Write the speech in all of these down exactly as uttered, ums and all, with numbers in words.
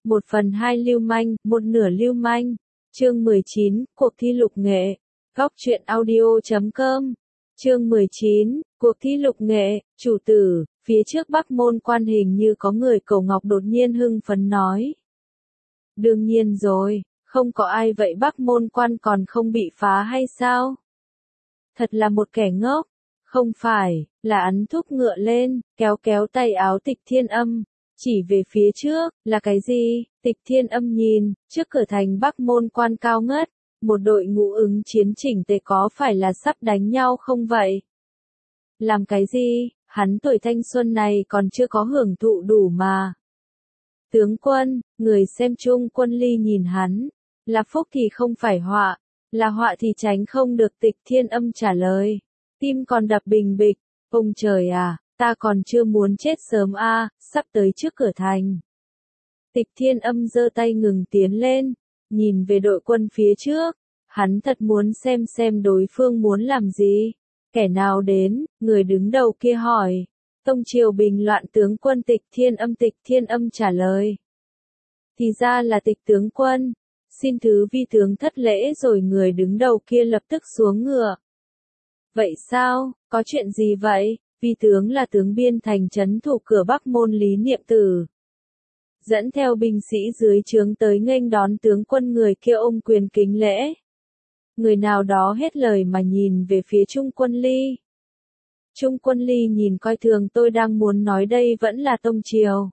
Một phần hai lưu manh, một nửa lưu manh. Chương mười chín, cuộc thi lục nghệ. Góc truyện audio chấm com. Chương mười chín, cuộc thi lục nghệ, chủ tử, phía trước Bắc Môn Quan hình như có người. Cẩu Ngọc đột nhiên hưng phấn nói. Đương nhiên rồi, không có ai vậy Bắc Môn Quan còn không bị phá hay sao? Thật là một kẻ ngốc. Không phải, là ấn thúc ngựa lên, kéo kéo tay áo Tịch Thiên Âm, chỉ về phía trước, là cái gì? Tịch Thiên Âm nhìn, trước cửa thành Bắc Môn Quan cao ngất, một đội ngũ ứng chiến chỉnh tề, có phải là sắp đánh nhau không vậy? Làm cái gì? Hắn tuổi thanh xuân này còn chưa có hưởng thụ đủ mà. Tướng quân, người xem chung Quân Ly nhìn hắn, là phúc thì không phải họa, là họa thì tránh không được. Tịch Thiên Âm trả lời, tim còn đập bình bịch, ông trời à, ta còn chưa muốn chết sớm a, à, sắp tới trước cửa thành. Tịch Thiên Âm giơ tay ngừng tiến lên, nhìn về đội quân phía trước, hắn thật muốn xem xem đối phương muốn làm gì. Kẻ nào đến? Người đứng đầu kia hỏi. Tông triều bình loạn tướng quân Tịch Thiên Âm. Tịch Thiên Âm trả lời. Thì ra là Tịch tướng quân, xin thứ vi tướng thất lễ rồi. Người đứng đầu kia lập tức xuống ngựa. Vậy sao, có chuyện gì vậy? Vi tướng là tướng biên thành trấn thủ cửa Bắc Môn Lý Niệm Tử. Dẫn theo binh sĩ dưới trướng tới nghênh đón tướng quân. Người kia ôm quyền kính lễ. Người nào đó hết lời mà nhìn về phía Trung Quân Ly. Trung Quân Ly nhìn coi thường. Tôi đang muốn nói đây vẫn là tông triều.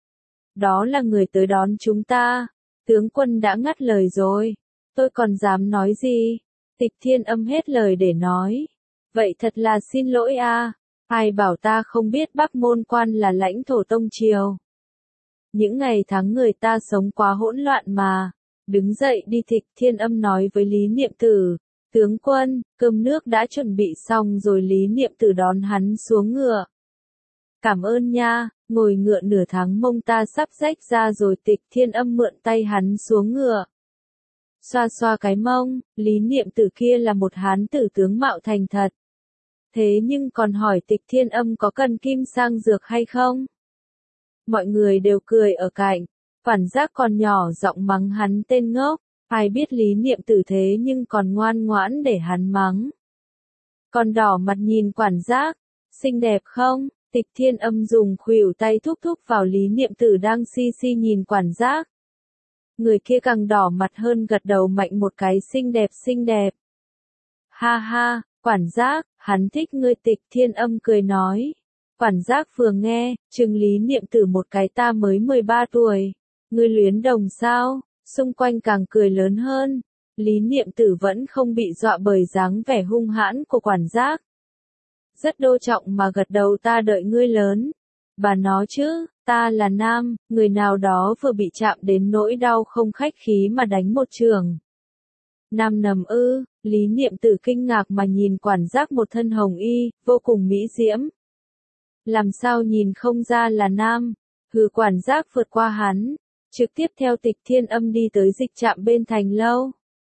Đó là người tới đón chúng ta. Tướng quân đã ngắt lời rồi. Tôi còn dám nói gì? Tịch Thiên Âm hết lời để nói. Vậy thật là xin lỗi a, à. Ai bảo ta không biết Bắc Môn Quan là lãnh thổ tông triều. Những ngày tháng người ta sống quá hỗn loạn mà. Đứng dậy đi. Tịch Thiên Âm nói với Lý Niệm Tử. Tướng quân, cơm nước đã chuẩn bị xong rồi. Lý Niệm Tử đón hắn xuống ngựa. Cảm ơn nha, ngồi ngựa nửa tháng mông ta sắp rách ra rồi. Tịch Thiên Âm mượn tay hắn xuống ngựa. Xoa xoa cái mông. Lý Niệm Tử kia là một hán tử tướng mạo thành thật. Thế nhưng còn hỏi Tịch Thiên Âm có cần kim sang dược hay không? Mọi người đều cười ở cạnh. Quản giác còn nhỏ giọng mắng hắn tên ngốc. Ai biết Lý Niệm Tử thế nhưng còn ngoan ngoãn để hắn mắng. Còn đỏ mặt nhìn quản giác. Xinh đẹp không? Tịch Thiên Âm dùng khuỷu tay thúc thúc vào. Lý Niệm Tử đang si si nhìn quản giác. Người kia càng đỏ mặt hơn, gật đầu mạnh một cái. Xinh đẹp xinh đẹp. Ha ha, quản giác, hắn thích ngươi. Tịch Thiên Âm cười nói. Quản giác vừa nghe, trừng Lý Niệm Tử một cái. Ta mới mười ba tuổi. Ngươi luyến đồng sao? Xung quanh càng cười lớn hơn. Lý Niệm Tử vẫn không bị dọa bởi dáng vẻ hung hãn của quản giác. Rất đô trọng mà gật đầu. Ta đợi ngươi lớn. Bà nói chứ, ta là nam. Người nào đó vừa bị chạm đến nỗi đau không khách khí mà đánh một trường. Nam nằm ư? Lý Niệm Tử kinh ngạc mà nhìn quản giác, một thân hồng y, vô cùng mỹ diễm. Làm sao nhìn không ra là nam? Hừ. Quản giác vượt qua hắn, trực tiếp theo Tịch Thiên Âm đi tới dịch trạm bên thành lâu.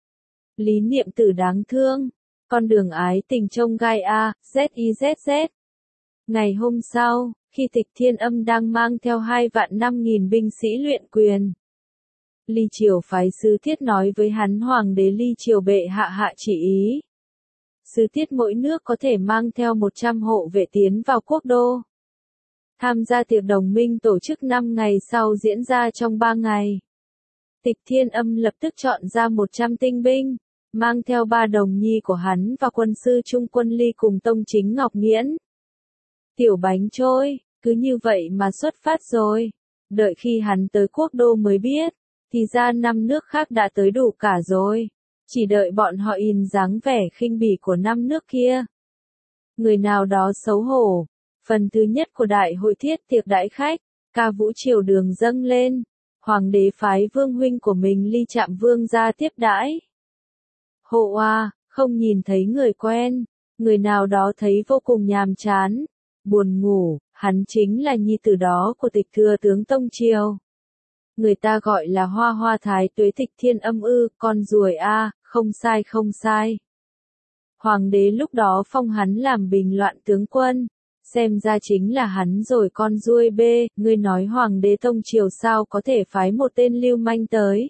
Lý Niệm Tử đáng thương. Con đường ái tình trông gai a, z i z z. Ngày hôm sau, khi Tịch Thiên Âm đang mang theo hai vạn năm nghìn binh sĩ luyện quyền. Ly Triều phái sứ tiết nói với hắn. Hoàng đế Ly Triều bệ hạ hạ chỉ ý. Sứ tiết mỗi nước có thể mang theo một trăm hộ vệ tiến vào quốc đô. Tham gia tiệc đồng minh tổ chức năm ngày sau diễn ra trong ba ngày. Tịch Thiên Âm lập tức chọn ra một trăm tinh binh, mang theo ba đồng nhi của hắn và quân sư Trung Quân Ly cùng tông chính Ngọc Nghiễn. Tiểu bánh trôi, cứ như vậy mà xuất phát rồi. Đợi khi hắn tới quốc đô mới biết, thì ra năm nước khác đã tới đủ cả rồi. Chỉ đợi bọn họ in dáng vẻ khinh bỉ của năm nước kia. Người nào đó xấu hổ. Phần thứ nhất của đại hội thiết tiệc đãi khách, ca vũ triều đường dâng lên. Hoàng đế phái vương huynh của mình Ly Trạm Vương ra tiếp đãi. Hộ à, không nhìn thấy người quen. Người nào đó thấy vô cùng nhàm chán, buồn ngủ. Hắn chính là nhi tử đó của Tịch thừa tướng tông triều. Người ta gọi là Hoa Hoa Thái Tuế. Tịch Thiên Âm ư? Con ruồi a, à, không sai không sai. Hoàng đế lúc đó phong hắn làm bình loạn tướng quân. xem ra chính là hắn rồi con ruồi bê, ngươi nói hoàng đế tông triều sao có thể phái một tên lưu manh tới.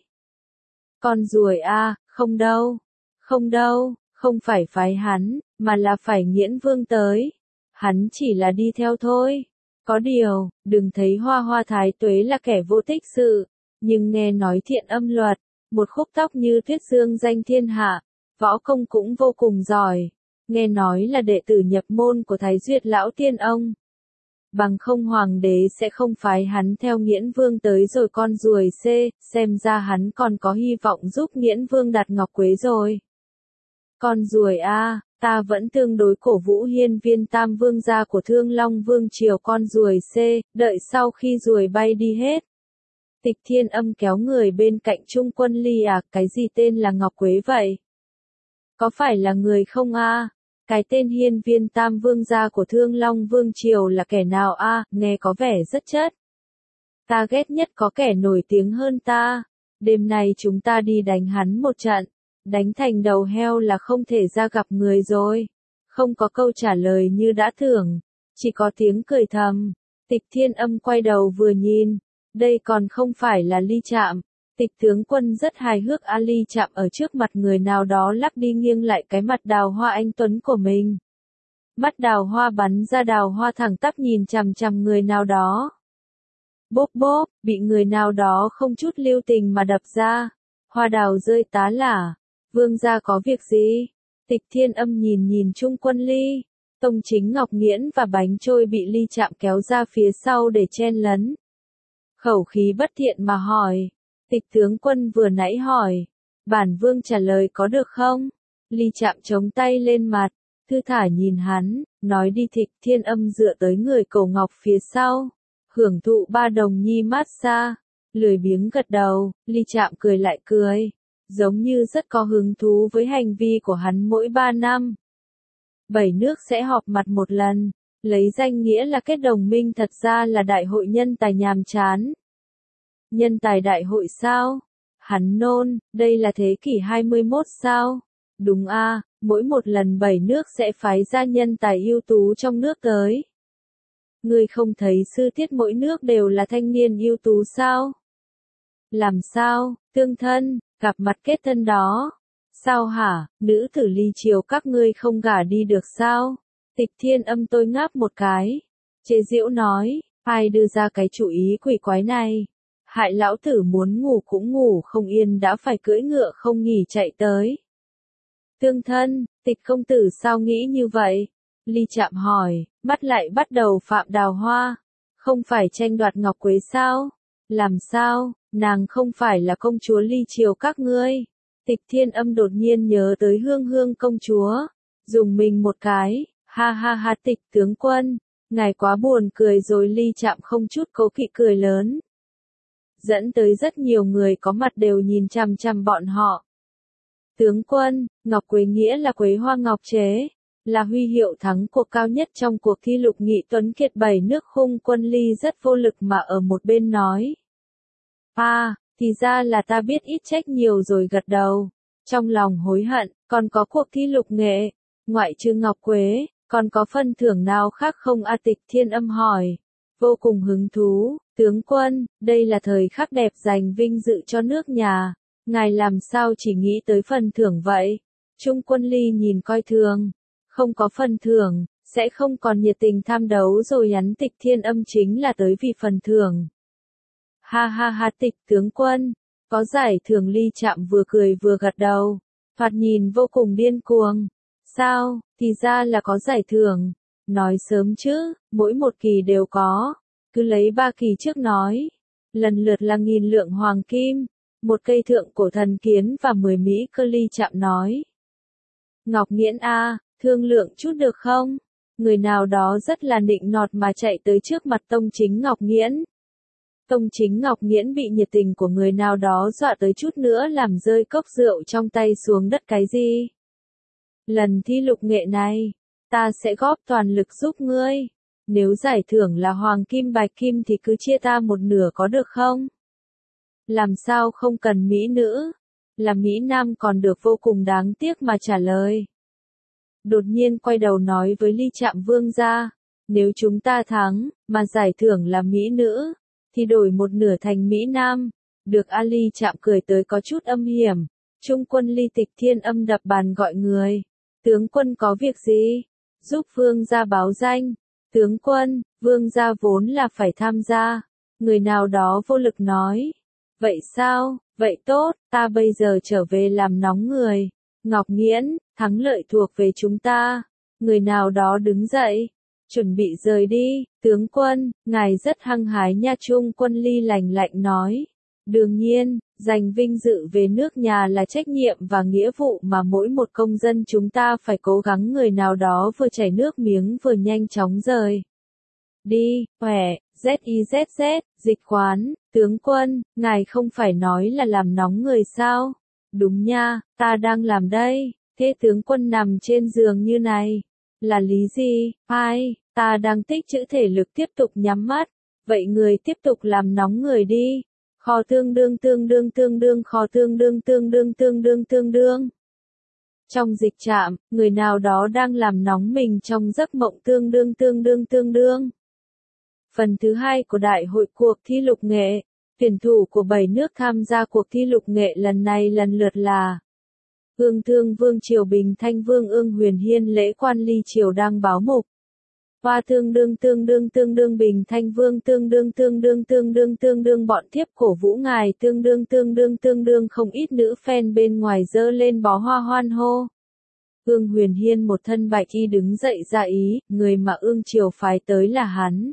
Con ruồi a, không đâu, không đâu, không phải phái hắn, mà là phải Nghiễn Vương tới. Hắn chỉ là đi theo thôi. Có điều, đừng thấy Hoa Hoa Thái Tuế là kẻ vô tích sự, nhưng nghe nói thiện âm luật, một khúc tóc như tuyết dương danh thiên hạ, võ công cũng vô cùng giỏi, nghe nói là đệ tử nhập môn của Thái Duyệt lão tiên ông. Bằng không hoàng đế sẽ không phái hắn theo Nghiễn Vương tới rồi con ruồi C, xem ra hắn còn có hy vọng giúp Nghiễn Vương đạt ngọc quế rồi. Con ruồi A, ta vẫn tương đối cổ vũ hiên viên tam vương gia của Thương Long Vương triều con ruồi C, đợi sau khi ruồi bay đi hết. Tịch Thiên Âm kéo người bên cạnh Trung Quân Ly à, cái gì tên là ngọc quế vậy? Có phải là người không a? Cái tên hiên viên tam vương gia của Thương Long Vương triều là kẻ nào a? Nghe có vẻ rất chất. Ta ghét nhất có kẻ nổi tiếng hơn ta. Đêm nay chúng ta đi đánh hắn một trận. Đánh thành đầu heo là không thể ra gặp người rồi. Không có câu trả lời như đã tưởng. Chỉ có tiếng cười thầm. Tịch Thiên Âm quay đầu vừa nhìn. Đây còn không phải là Ly Trạm. Tịch tướng quân rất hài hước a, Ly Trạm ở trước mặt người nào đó lắc đi nghiêng lại cái mặt đào hoa anh tuấn của mình. Mắt đào hoa bắn ra đào hoa thẳng tắp nhìn chằm chằm người nào đó. Bốp bốp, bị người nào đó không chút lưu tình mà đập ra. Hoa đào rơi tá lả. Vương gia có việc gì? Tịch Thiên Âm nhìn nhìn Trung Quân Ly. Tông Chính Ngọc Nghiễn và bánh trôi bị Ly Trạm kéo ra phía sau để chen lấn. Khẩu khí bất thiện mà hỏi. Tịch tướng quân vừa nãy hỏi. Bản vương trả lời có được không? Ly Trạm chống tay lên mặt. Thư thả nhìn hắn. Nói đi. Tịch Thiên Âm dựa tới người cổ ngọc phía sau. Hưởng thụ ba đồng nhi mát xa. Lười biếng gật đầu. Ly Trạm cười lại cười. Giống như rất có hứng thú với hành vi của hắn mỗi ba năm. Bảy nước sẽ họp mặt một lần. Lấy danh nghĩa là kết đồng minh, thật ra là đại hội nhân tài nhàm chán. Nhân tài đại hội sao? Hắn nôn, đây là thế kỷ hai mươi mốt sao? Đúng a, mỗi một lần bảy nước sẽ phái ra nhân tài ưu tú trong nước tới. Ngươi không thấy sư tiết mỗi nước đều là thanh niên ưu tú sao? Làm sao, tương thân, gặp mặt kết thân đó? Sao hả, nữ tử Ly triều các ngươi không gả đi được sao? Tịch Thiên Âm tôi ngáp một cái. Chế giễu nói, ai đưa ra cái chủ ý quỷ quái này? Hại lão tử muốn ngủ cũng ngủ không yên đã phải cưỡi ngựa không nghỉ chạy tới. Tương thân, tịch công tử sao nghĩ như vậy? Ly Trạm hỏi, mắt lại bắt đầu phạm đào hoa. Không phải tranh đoạt ngọc quế sao? Làm sao, nàng không phải là công chúa Ly triều các ngươi? Tịch Thiên Âm đột nhiên nhớ tới Hương Hương công chúa. Dùng mình một cái, ha ha ha, tịch tướng quân. Ngài quá buồn cười rồi. Ly Trạm không chút cố kỵ cười lớn. Dẫn tới rất nhiều người có mặt đều nhìn chằm chằm bọn họ. Tướng quân, ngọc quế nghĩa là quế hoa ngọc chế, là huy hiệu thắng cuộc cao nhất trong cuộc thi lục nghị tuấn kiệt bảy nước. Khung Quân Ly rất vô lực mà ở một bên nói. À, thì ra là ta biết ít trách nhiều rồi, gật đầu. Trong lòng hối hận, còn có cuộc thi lục nghệ, ngoại trừ ngọc quế, còn có phần thưởng nào khác không a? Tịch Thiên Âm hỏi. Vô cùng hứng thú, tướng quân, đây là thời khắc đẹp dành vinh dự cho nước nhà. Ngài làm sao chỉ nghĩ tới phần thưởng vậy? Trung Quân Ly nhìn coi thường. Không có phần thưởng, sẽ không còn nhiệt tình tham đấu rồi. Nhắn Tịch Thiên Âm chính là tới vì phần thưởng. Ha ha ha, tịch tướng quân, có giải thưởng. Ly Trạm vừa cười vừa gật đầu. Thoạt nhìn vô cùng điên cuồng. Sao, thì ra là có giải thưởng. Nói sớm chứ, mỗi một kỳ đều có. Cứ lấy ba kỳ trước nói. Lần lượt là nghìn lượng hoàng kim, một cây thượng cổ thần kiến và mười mỹ cơ. Ly Trạm nói. Ngọc Nghiễn a, thương lượng chút được không? Người nào đó rất là nịnh nọt mà chạy tới trước mặt Tông Chính Ngọc Nghiễn. Tông Chính Ngọc Nghiễn bị nhiệt tình của người nào đó dọa tới chút nữa làm rơi cốc rượu trong tay xuống đất. Cái gì? Lần thi lục nghệ này, ta sẽ góp toàn lực giúp ngươi. Nếu giải thưởng là hoàng kim bạch kim thì cứ chia ta một nửa có được không? Làm sao không cần mỹ nữ? Là mỹ nam còn được, vô cùng đáng tiếc mà trả lời. Đột nhiên quay đầu nói với Ly Trạm vương gia. Nếu chúng ta thắng, mà giải thưởng là mỹ nữ, thì đổi một nửa thành mỹ nam. Được Ali chạm cười tới có chút âm hiểm. Trung quân Ly Tịch Thiên Âm đập bàn gọi người. Tướng quân có việc gì? Giúp vương gia báo danh. Tướng quân, vương gia vốn là phải tham gia. Người nào đó vô lực nói. Vậy sao? Vậy tốt, ta bây giờ trở về làm nóng người. Ngọc Nghiễn, thắng lợi thuộc về chúng ta. Người nào đó đứng dậy. Chuẩn bị rời đi. Tướng quân, ngài rất hăng hái nha. Trung quân Ly lành lạnh nói. Đương nhiên, giành vinh dự về nước nhà là trách nhiệm và nghĩa vụ mà mỗi một công dân chúng ta phải cố gắng. Người nào đó vừa chảy nước miếng vừa nhanh chóng rời đi. Khỏe, Z I Z Z, dịch quán, tướng quân, ngài không phải nói là làm nóng người sao? Đúng nha, ta đang làm đây. Thế tướng quân nằm trên giường như này, là lý gì? Ai, ta đang tích trữ thể lực tiếp tục nhắm mắt. Vậy người tiếp tục làm nóng người đi. Kho tương đương tương đương tương đương kho tương đương tương đương tương đương tương đương. Trong dịch trạm, người nào đó đang làm nóng mình trong giấc mộng tương đương tương đương tương đương. Phần thứ hai của đại hội cuộc thi lục nghệ. Tuyển thủ của bảy nước tham gia cuộc thi lục nghệ lần này lần lượt là Ương Thương Vương Triều Bình Thanh Vương Ương Huyền Hiên Lễ Quan Ly Triều đang báo mục. Hoa tương đương tương đương tương đương Bình Thanh Vương tương đương tương đương tương đương tương đương bọn thiếp cổ vũ ngài tương đương tương đương tương đương không ít nữ fan bên ngoài dơ lên bó hoa hoan hô. Ương Huyền Hiên một thân bạch y đứng dậy ra ý, người mà Ương Triều phái tới là hắn.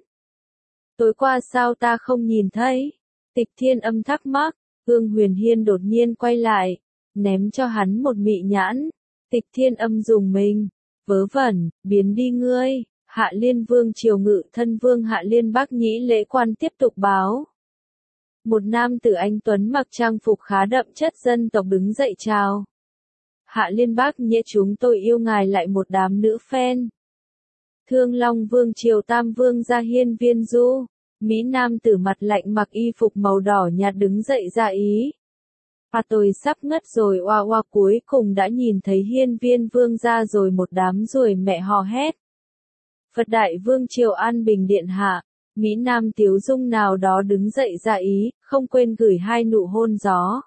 Tối qua sao ta không nhìn thấy? Tịch Thiên Âm thắc mắc, Ương Huyền Hiên đột nhiên quay lại, ném cho hắn một mị nhãn. Tịch Thiên Âm dùng mình, vớ vẩn, biến đi ngươi. Hạ Liên Vương Triều Ngự Thân Vương Hạ Liên Bắc Nhĩ Lễ Quan tiếp tục báo. Một nam tử anh tuấn mặc trang phục khá đậm chất dân tộc đứng dậy chào. Hạ Liên Bắc Nhĩ, chúng tôi yêu ngài. Lại một đám nữ fan. Thương Long Vương Triều Tam Vương gia Hiên Viên Du, Mỹ nam tử mặt lạnh mặc y phục màu đỏ nhạt đứng dậy ra ý. À, tôi sắp ngất rồi. Oa oa, cuối cùng đã nhìn thấy Hiên Viên Vương gia rồi. Một đám ruồi mẹ hò hét. Phật Đại Vương Triều An Bình Điện Hạ, Mỹ nam tiếu dung nào đó đứng dậy ra ý, không quên gửi hai nụ hôn gió.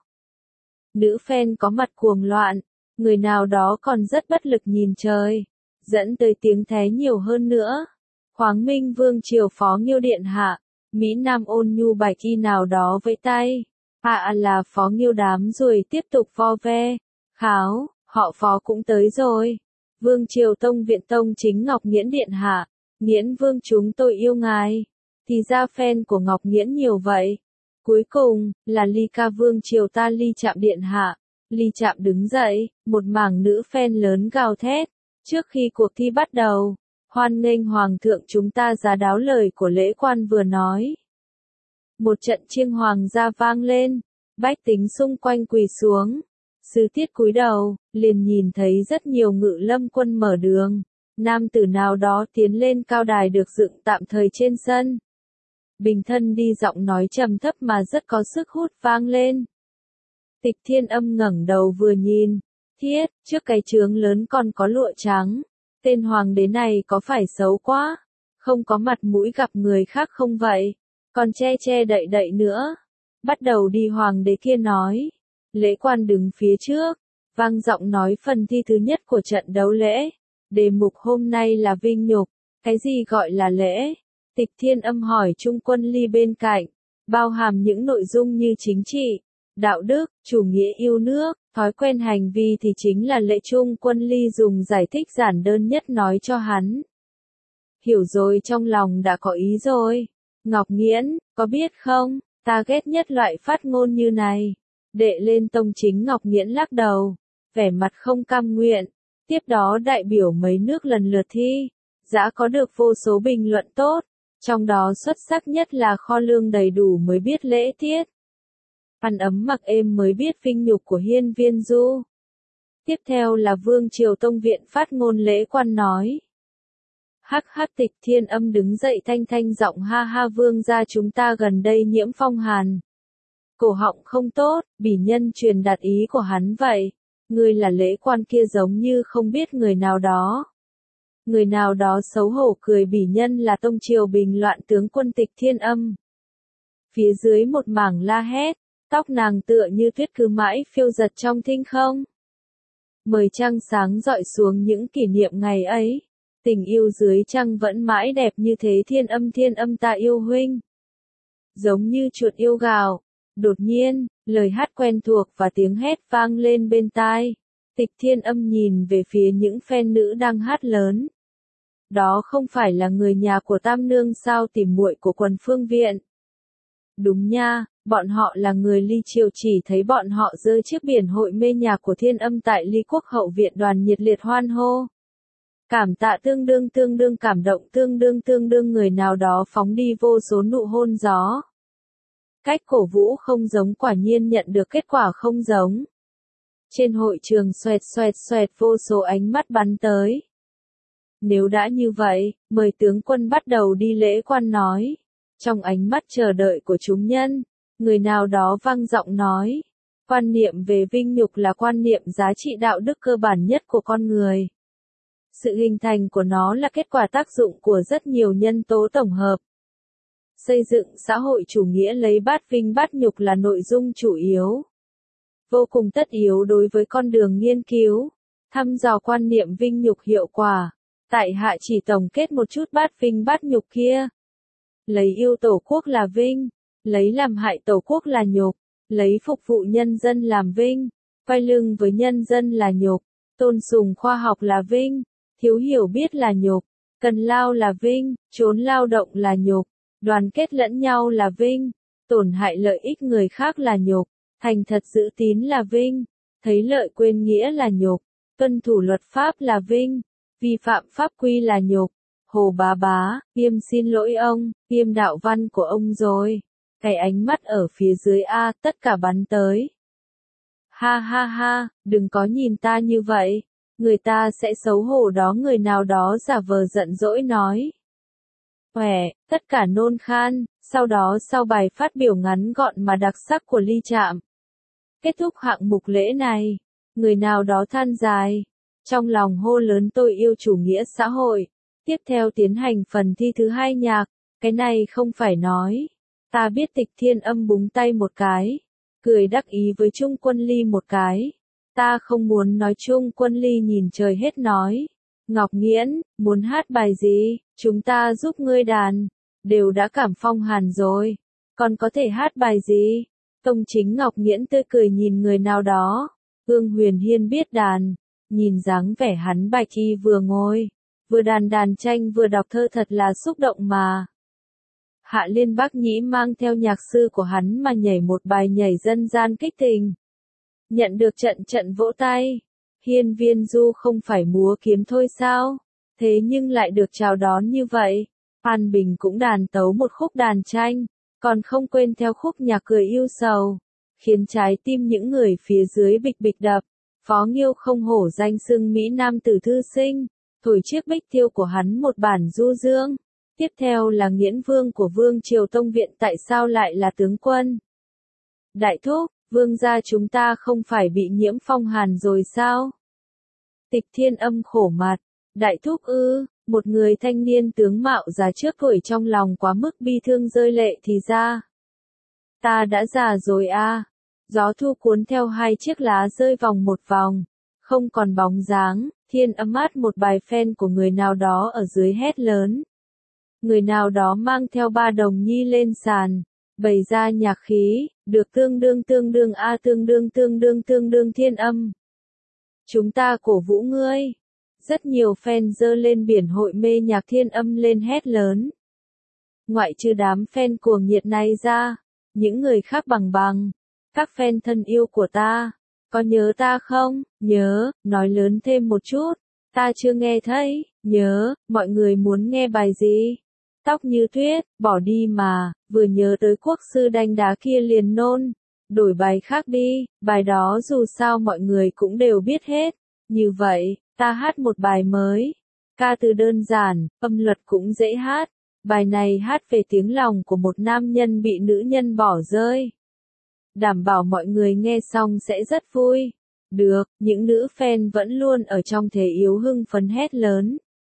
Nữ fan có mặt cuồng loạn, người nào đó còn rất bất lực nhìn trời, dẫn tới tiếng thé nhiều hơn nữa. Khoáng Minh Vương Triều Phó Nghiêu Điện Hạ, Mỹ nam ôn nhu bạch y nào đó vẫy tay. À, à là Phó Nghiêu, đám ruồi tiếp tục vo ve. Kháo, họ Phó cũng tới rồi. Vương Triều Tông Viện Tông Chính Ngọc Nghiễn Điện Hạ, Nghiễn Vương chúng tôi yêu ngài. Thì ra fan của Ngọc Nghiễn nhiều vậy. Cuối cùng, là Ly Ca Vương Triều ta Ly Trạm Điện Hạ. Ly Trạm đứng dậy, một mảng nữ fan lớn gào thét. Trước khi cuộc thi bắt đầu, hoan nghênh Hoàng thượng chúng ta giá đáo lời của lễ quan vừa nói. Một trận chiêng hoàng gia vang lên, bách tính xung quanh quỳ xuống. Sứ tiết cúi đầu, liền nhìn thấy rất nhiều ngự lâm quân mở đường. Nam tử nào đó tiến lên cao đài được dựng tạm thời trên sân. Bình thân đi, giọng nói trầm thấp mà rất có sức hút vang lên. Tịch Thiên Âm ngẩng đầu vừa nhìn. Thiết, trước cái trướng lớn còn có lụa trắng. Tên hoàng đế này có phải xấu quá? Không có mặt mũi gặp người khác không vậy? Còn che che đậy đậy nữa. Bắt đầu đi, hoàng đế kia nói. Lễ quan đứng phía trước, vang giọng nói phần thi thứ nhất của trận đấu lễ. Đề mục hôm nay là vinh nhục. Cái gì gọi là lễ? Tịch Thiên Âm hỏi Trung quân Ly bên cạnh. Bao hàm những nội dung như chính trị, đạo đức, chủ nghĩa yêu nước, thói quen hành vi thì chính là lễ. Trung quân Ly dùng giải thích giản đơn nhất nói cho hắn. Hiểu rồi, trong lòng đã có ý rồi. Ngọc Nghiễn, có biết không, ta ghét nhất loại phát ngôn như này. Đệ lên tông chính Ngọc Nghiễn lắc đầu, vẻ mặt không cam nguyện. Tiếp đó đại biểu mấy nước lần lượt thi, dã có được vô số bình luận tốt, trong đó xuất sắc nhất là kho lương đầy đủ mới biết lễ tiết. Ăn ấm mặc êm mới biết vinh nhục của Hiên Viên Du. Tiếp theo là Vương Triều Tông Viện phát ngôn lễ quan nói. Hắc hắc, Tịch Thiên Âm đứng dậy thanh thanh giọng ha ha, vương gia chúng ta gần đây nhiễm phong hàn. Cổ họng không tốt, bỉ nhân truyền đạt ý của hắn vậy. Ngươi là lễ quan kia giống như không biết người nào đó. Người nào đó xấu hổ cười bỉ nhân là tông triều bình loạn tướng quân Tịch Thiên Âm. Phía dưới một mảng la hét, tóc nàng tựa như tuyết cứ mãi phiêu giật trong thinh không. Mời trăng sáng dọi xuống những kỷ niệm ngày ấy. Tình yêu dưới trăng vẫn mãi đẹp như thế. Thiên Âm Thiên Âm ta yêu huynh. Giống như chuột yêu gào. Đột nhiên, lời hát quen thuộc và tiếng hét vang lên bên tai. Tịch Thiên Âm nhìn về phía những fan nữ đang hát lớn. Đó không phải là người nhà của Tam Nương sao, tìm muội của Quần Phương Viện. Đúng nha, bọn họ là người Ly Triều, chỉ thấy bọn họ giơ chiếc biển hội mê nhạc của Thiên Âm tại Ly Quốc Hậu Viện đoàn nhiệt liệt hoan hô. Cảm tạ tương đương tương đương cảm động tương đương tương đương người nào đó phóng đi vô số nụ hôn gió. Cách cổ vũ không giống, quả nhiên nhận được kết quả không giống. Trên hội trường xoẹt xoẹt xoẹt vô số ánh mắt bắn tới. Nếu đã như vậy, mời tướng quân bắt đầu đi lễ quan nói. Trong ánh mắt chờ đợi của chúng nhân, người nào đó vang giọng nói. Quan niệm về vinh nhục là quan niệm giá trị đạo đức cơ bản nhất của con người. Sự hình thành của nó là kết quả tác dụng của rất nhiều nhân tố tổng hợp. Xây dựng xã hội chủ nghĩa lấy bát vinh bát nhục là nội dung chủ yếu. Vô cùng tất yếu đối với con đường nghiên cứu, thăm dò quan niệm vinh nhục hiệu quả. Tại hạ chỉ tổng kết một chút bát vinh bát nhục kia. Lấy yêu tổ quốc là vinh, lấy làm hại tổ quốc là nhục, lấy phục vụ nhân dân làm vinh, quay lưng với nhân dân là nhục, tôn sùng khoa học là vinh, thiếu hiểu biết là nhục, cần lao là vinh, trốn lao động là nhục, đoàn kết lẫn nhau là vinh, tổn hại lợi ích người khác là nhục, thành thật giữ tín là vinh, thấy lợi quên nghĩa là nhục, tuân thủ luật pháp là vinh, vi phạm pháp quy là nhục. Hồ bá bá, Yêm xin lỗi ông, Yêm đạo văn của ông rồi. Cái ánh mắt ở phía dưới A, tất cả bắn tới. Ha ha ha, đừng có nhìn ta như vậy. Người ta sẽ xấu hổ đó, người nào đó giả vờ giận dỗi nói. Khỏe, tất cả nôn khan, sau đó sau bài phát biểu ngắn gọn mà đặc sắc của Ly Trạm. Kết thúc hạng mục lễ này, người nào đó than dài. Trong lòng hô lớn tôi yêu chủ nghĩa xã hội. Tiếp theo tiến hành phần thi thứ hai nhạc, cái này không phải nói. Ta biết Tịch Thiên Âm búng tay một cái, cười đắc ý với Trung Quân Ly một cái. Ta không muốn nói. Trung Quân Ly nhìn trời hết nói. Ngọc Nghiễn, muốn hát bài gì, chúng ta giúp ngươi đàn, đều đã cảm phong hàn rồi, còn có thể hát bài gì? Tông Chính Ngọc Nghiễn tươi cười nhìn người nào đó. Hương Huyền Hiên biết đàn, nhìn dáng vẻ hắn bạch y vừa ngồi. Vừa đàn đàn tranh vừa đọc thơ thật là xúc động mà. Hạ Liên Bắc Nhĩ mang theo nhạc sư của hắn mà nhảy một bài nhảy dân gian kích tình. Nhận được trận trận vỗ tay. Hiên Viên Du không phải múa kiếm thôi sao? Thế nhưng lại được chào đón như vậy. Phan Bình cũng đàn tấu một khúc đàn tranh, còn không quên theo khúc nhạc cười yêu sầu. Khiến trái tim những người phía dưới bịch bịch đập. Phó Nghiêu không hổ danh xưng Mỹ Nam tử thư sinh. Thổi chiếc bích tiêu của hắn một bản du dương. Tiếp theo là Nghiễn Vương của Vương Triều Tông Viện, tại sao lại là tướng quân? Đại thúc, vương gia chúng ta không phải bị nhiễm phong hàn rồi sao? Tịch Thiên Âm khổ mặt. Đại thúc ư, một người thanh niên tướng mạo già trước tuổi trong lòng quá mức bi thương rơi lệ thì ra. Ta đã già rồi a. Gió thu cuốn theo hai chiếc lá rơi vòng một vòng. Không còn bóng dáng. Thiên Âm hát một bài fan của người nào đó ở dưới hét lớn. Người nào đó mang theo ba đồng nhi lên sàn, bày ra nhạc khí, được tương đương tương đương a tương đương tương đương tương đương Thiên Âm. Chúng ta cổ vũ ngươi. Rất nhiều fan dơ lên biển hội mê nhạc Thiên Âm lên hét lớn. Ngoại trừ đám fan cuồng nhiệt này ra, những người khác bằng bằng, các fan thân yêu của ta. Có nhớ ta không? Nhớ, nói lớn thêm một chút. Ta chưa nghe thấy. Nhớ, mọi người muốn nghe bài gì? Tóc như tuyết, bỏ đi mà, vừa nhớ tới quốc sư đanh đá kia liền nôn. Đổi bài khác đi, bài đó dù sao mọi người cũng đều biết hết. Như vậy, ta hát một bài mới. Ca từ đơn giản, âm luật cũng dễ hát. Bài này hát về tiếng lòng của một nam nhân bị nữ nhân bỏ rơi. Đảm bảo mọi người nghe xong sẽ rất vui. Được, những nữ fan vẫn luôn ở trong thế yếu hưng phấn hét lớn.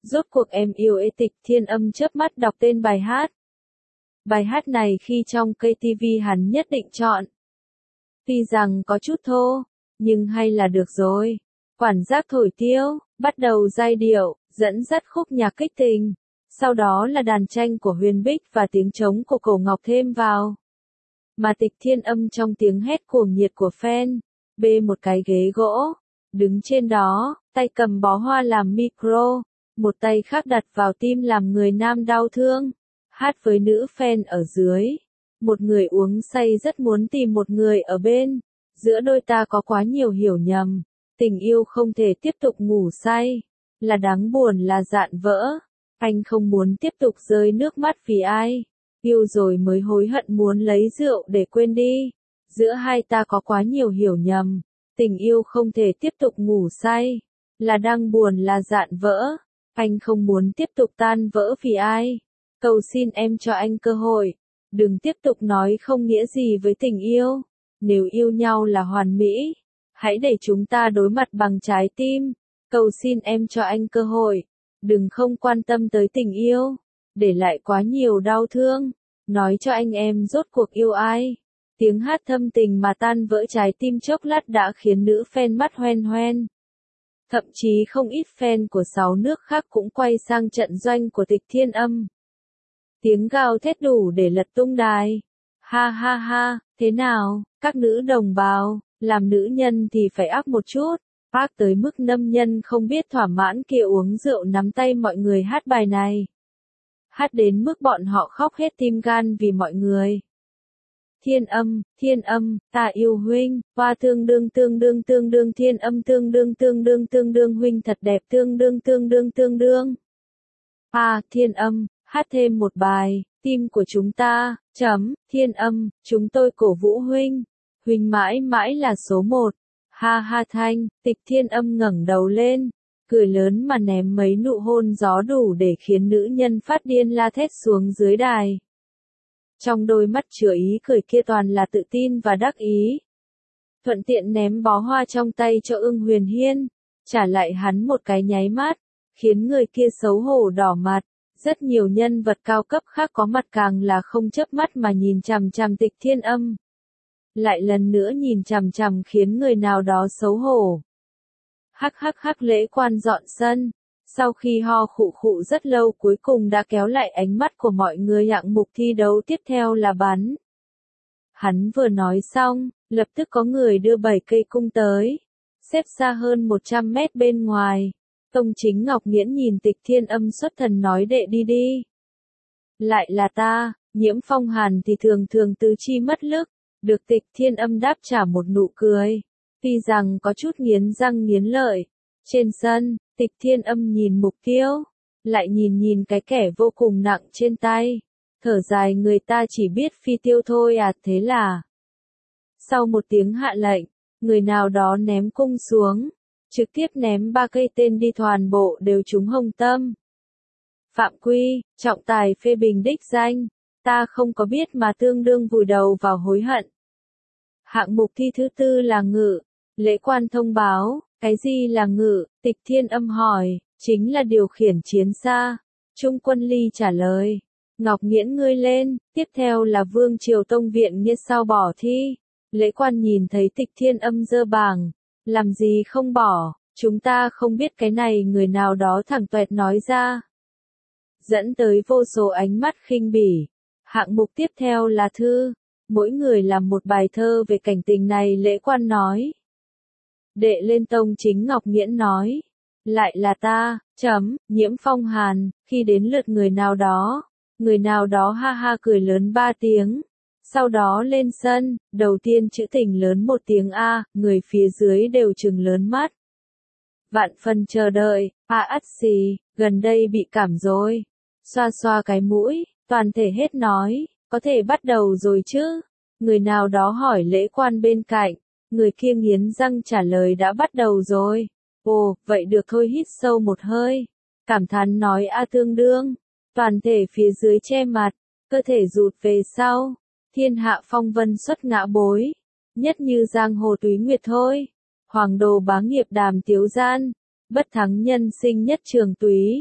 Rốt cuộc em yêu ế Tịch Thiên Âm chớp mắt đọc tên bài hát. Bài hát này khi trong ca tê vê hắn nhất định chọn. Tuy rằng có chút thô, nhưng hay là được rồi. Quản giác thổi tiêu, bắt đầu giai điệu, dẫn dắt khúc nhạc kích tình. Sau đó là đàn tranh của Huyền Bích và tiếng trống của Cổ Ngọc thêm vào. Mà Tịch Thiên Âm trong tiếng hét cuồng nhiệt của fan, bê một cái ghế gỗ, đứng trên đó, tay cầm bó hoa làm micro, một tay khác đặt vào tim làm người nam đau thương, hát với nữ fan ở dưới. Một người uống say rất muốn tìm một người ở bên, giữa đôi ta có quá nhiều hiểu nhầm, tình yêu không thể tiếp tục ngủ say, là đáng buồn là dạn vỡ, anh không muốn tiếp tục rơi nước mắt vì ai, yêu rồi mới hối hận muốn lấy rượu để quên đi, giữa hai ta có quá nhiều hiểu nhầm, tình yêu không thể tiếp tục ngủ say, là đang buồn là dạn vỡ, anh không muốn tiếp tục tan vỡ vì ai, cầu xin em cho anh cơ hội. Đừng tiếp tục nói không nghĩa gì với tình yêu. Nếu yêu nhau là hoàn mỹ, hãy để chúng ta đối mặt bằng trái tim. Cầu xin em cho anh cơ hội. Đừng không quan tâm tới tình yêu. Để lại quá nhiều đau thương. Nói cho anh em rốt cuộc yêu ai. Tiếng hát thâm tình mà tan vỡ trái tim chốc lát đã khiến nữ fan mắt hoen hoen. Thậm chí không ít fan của sáu nước khác cũng quay sang trận doanh của Tịch Thiên Âm. Tiếng gào thét đủ để lật tung đài. Ha ha ha, thế nào, các nữ đồng bào, làm nữ nhân thì phải ác một chút, ác tới mức nam nhân không biết thỏa mãn kia uống rượu nắm tay mọi người hát bài này. Hát đến mức bọn họ khóc hết tim gan vì mọi người. Thiên Âm, Thiên Âm, ta yêu huynh, hoa tương đương tương đương tương đương Thiên Âm tương đương tương đương tương đương huynh thật đẹp tương đương tương đương tương đương. À, Thiên Âm. Hát thêm một bài, tim của chúng ta, chấm, Thiên Âm, chúng tôi cổ vũ huynh, huynh mãi mãi là số một, ha ha thanh, Tịch Thiên Âm ngẩng đầu lên, cười lớn mà ném mấy nụ hôn gió đủ để khiến nữ nhân phát điên la thét xuống dưới đài. Trong đôi mắt chứa ý cười kia toàn là tự tin và đắc ý. Thuận tiện ném bó hoa trong tay cho Ưng Huyền Hiên, trả lại hắn một cái nháy mắt, khiến người kia xấu hổ đỏ mặt. Rất nhiều nhân vật cao cấp khác có mặt càng là không chớp mắt mà nhìn chằm chằm Tịch Thiên Âm. Lại lần nữa nhìn chằm chằm khiến người nào đó xấu hổ. Hắc hắc hắc Lễ Quan dọn sân. Sau khi ho khụ khụ rất lâu cuối cùng đã kéo lại ánh mắt của mọi người hạng mục thi đấu tiếp theo là bắn. Hắn vừa nói xong, lập tức có người đưa bảy cây cung tới. Xếp xa hơn một trăm mét bên ngoài. Tông Chính Ngọc Nghiễn nhìn Tịch Thiên Âm xuất thần nói đệ đi đi. Lại là ta, Nhiễm Phong Hàn thì thường thường tứ chi mất lực, được Tịch Thiên Âm đáp trả một nụ cười. Tuy rằng có chút nghiến răng nghiến lợi. Trên sân, Tịch Thiên Âm nhìn mục tiêu, lại nhìn nhìn cái kẻ vô cùng nặng trên tay. Thở dài người ta chỉ biết phi tiêu thôi à thế là. Sau một tiếng hạ lệnh, người nào đó ném cung xuống. Trực tiếp ném ba cây tên đi toàn bộ đều trúng hồng tâm. Phạm quy, trọng tài phê bình đích danh, ta không có biết mà tương đương vùi đầu vào hối hận. Hạng mục thi thứ tư là ngự, Lễ Quan thông báo, cái gì là ngự, Tịch Thiên Âm hỏi, chính là điều khiển chiến xa. Trung Quân Ly trả lời, Ngọc Nghiễn ngươi lên, tiếp theo là Vương Triều Tông Viện Nghiệt sau bỏ thi. Lễ Quan nhìn thấy Tịch Thiên Âm giơ bảng. Làm gì không bỏ, chúng ta không biết cái này người nào đó thẳng toẹt nói ra. Dẫn tới vô số ánh mắt khinh bỉ. Hạng mục tiếp theo là thư. Mỗi người làm một bài thơ về cảnh tình này Lễ Quan nói. Đệ lên Tông Chính Ngọc Nghiễn nói. Lại là ta, chấm, Nhiễm Phong Hàn, khi đến lượt người nào đó. Người nào đó ha ha cười lớn ba tiếng. Sau đó lên sân, đầu tiên chữ tình lớn một tiếng A, người phía dưới đều trừng lớn mắt. Vạn phần chờ đợi, a ắt xì, gần đây bị cảm rồi. Xoa xoa cái mũi, toàn thể hết nói, có thể bắt đầu rồi chứ. Người nào đó hỏi Lễ Quan bên cạnh, người kia nghiến răng trả lời đã bắt đầu rồi. Ồ, vậy được thôi hít sâu một hơi. Cảm thán nói A tương đương, toàn thể phía dưới che mặt, cơ thể rụt về sau. Thiên hạ phong vân xuất ngã bối, nhất như giang hồ túy nguyệt thôi. Hoàng đồ bá nghiệp đàm tiếu gian, bất thắng nhân sinh nhất trường túy.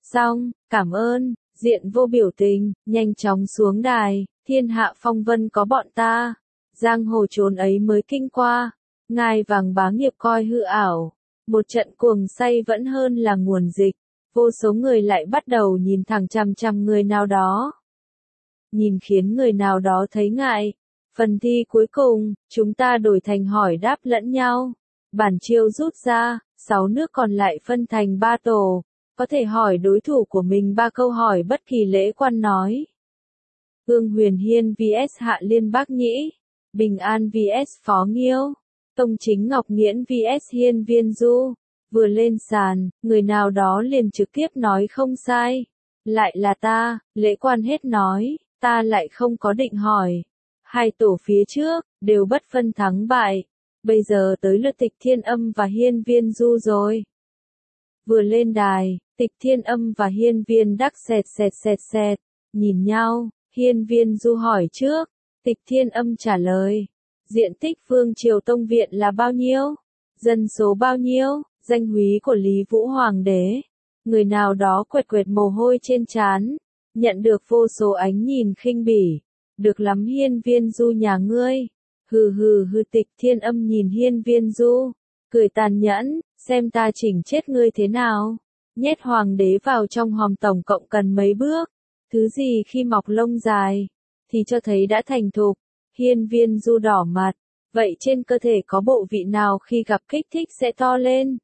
Xong, cảm ơn, Diện Vô biểu tình, nhanh chóng xuống đài, thiên hạ phong vân có bọn ta. Giang hồ trốn ấy mới kinh qua. Ngai vàng bá nghiệp coi hư ảo. Một trận cuồng say vẫn hơn là nguồn dịch. Vô số người lại bắt đầu nhìn thẳng chằm chằm người nào đó. Nhìn khiến người nào đó thấy ngại. Phần thi cuối cùng, chúng ta đổi thành hỏi đáp lẫn nhau. Bản chiêu rút ra, sáu nước còn lại phân thành ba tổ. Có thể hỏi đối thủ của mình ba câu hỏi bất kỳ lễ quan nói. Hương Huyền Hiên vs Hạ Liên Bác Nhĩ. Bình An vs Phó Nghiêu. Tông Chính Ngọc Nghiễn vs Hiên Viên Du. Vừa lên sàn, người nào đó liền trực tiếp nói không sai. Lại là ta, lễ quan hết nói, ta lại không có định hỏi. Hai tổ phía trước, đều bất phân thắng bại. Bây giờ tới lượt Tịch Thiên Âm và Hiên Viên Du rồi. Vừa lên đài, Tịch Thiên Âm và Hiên Viên Đắc sẹt sẹt sẹt sẹt, nhìn nhau, Hiên Viên Du hỏi trước, Tịch Thiên Âm trả lời. Diện tích Vương Triều Tông Viện là bao nhiêu? Dân số bao nhiêu? Danh húy của Lý Vũ Hoàng đế. Người nào đó quệt quệt mồ hôi trên trán, nhận được vô số ánh nhìn khinh bỉ. Được lắm Hiên Viên Du nhà ngươi. Hừ hừ hừ Tịch Thiên Âm nhìn Hiên Viên Du, cười tàn nhẫn, xem ta chỉnh chết ngươi thế nào. Nhét hoàng đế vào trong hòm tổng cộng cần mấy bước. Thứ gì khi mọc lông dài, thì cho thấy đã thành thục. Hiên Viên Du đỏ mặt, vậy trên cơ thể có bộ vị nào khi gặp kích thích sẽ to lên?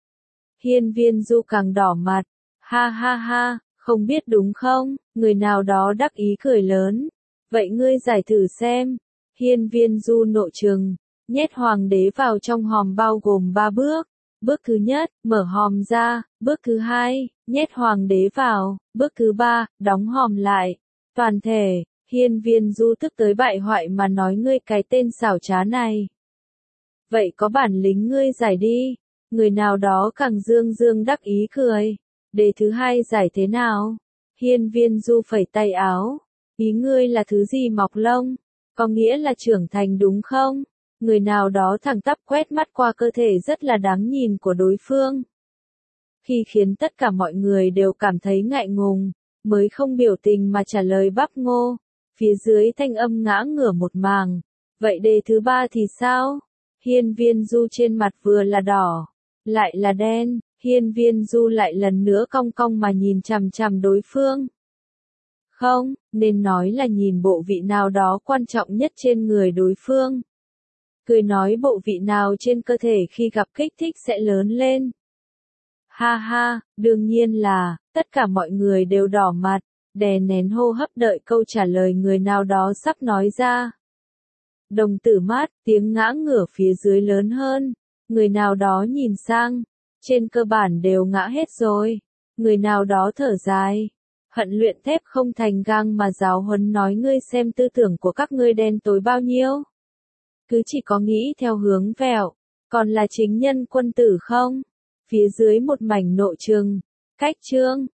Hiên Viên Du càng đỏ mặt, ha ha ha, không biết đúng không? Người nào đó đắc ý cười lớn, vậy ngươi giải thử xem. Hiên Viên Du nộ trừng, nhét hoàng đế vào trong hòm bao gồm ba bước. Bước thứ nhất, mở hòm ra, bước thứ hai, nhét hoàng đế vào, bước thứ ba, đóng hòm lại. Toàn thể, Hiên Viên Du tức tới bại hoại mà nói ngươi cái tên xảo trá này. Vậy có bản lĩnh ngươi giải đi. Người nào đó càng dương dương đắc ý cười. Đề thứ hai giải thế nào? Hiên Viên Du phẩy tay áo. Ý ngươi là thứ gì mọc lông? Có nghĩa là trưởng thành đúng không? Người nào đó thẳng tắp quét mắt qua cơ thể rất là đáng nhìn của đối phương. Khi khiến tất cả mọi người đều cảm thấy ngại ngùng, mới không biểu tình mà trả lời bắp ngô. Phía dưới thanh âm ngã ngửa một màng. Vậy đề thứ ba thì sao? Hiên Viên Du trên mặt vừa là đỏ, lại là đen. Hiên Viên Du lại lần nữa cong cong mà nhìn chằm chằm đối phương. Không, nên nói là nhìn bộ vị nào đó quan trọng nhất trên người đối phương. Cười nói bộ vị nào trên cơ thể khi gặp kích thích sẽ lớn lên. Ha ha, đương nhiên là, tất cả mọi người đều đỏ mặt, đè nén hô hấp đợi câu trả lời người nào đó sắp nói ra. Đồng tử mát, tiếng ngã ngửa phía dưới lớn hơn. Người nào đó nhìn sang, trên cơ bản đều ngã hết rồi. Người nào đó thở dài. Hận luyện thép không thành gang mà giáo huấn nói ngươi xem tư tưởng của các ngươi đen tối bao nhiêu. Cứ chỉ có nghĩ theo hướng vẹo, còn là chính nhân quân tử không? Phía dưới một mảnh nộ trừng, cách trương,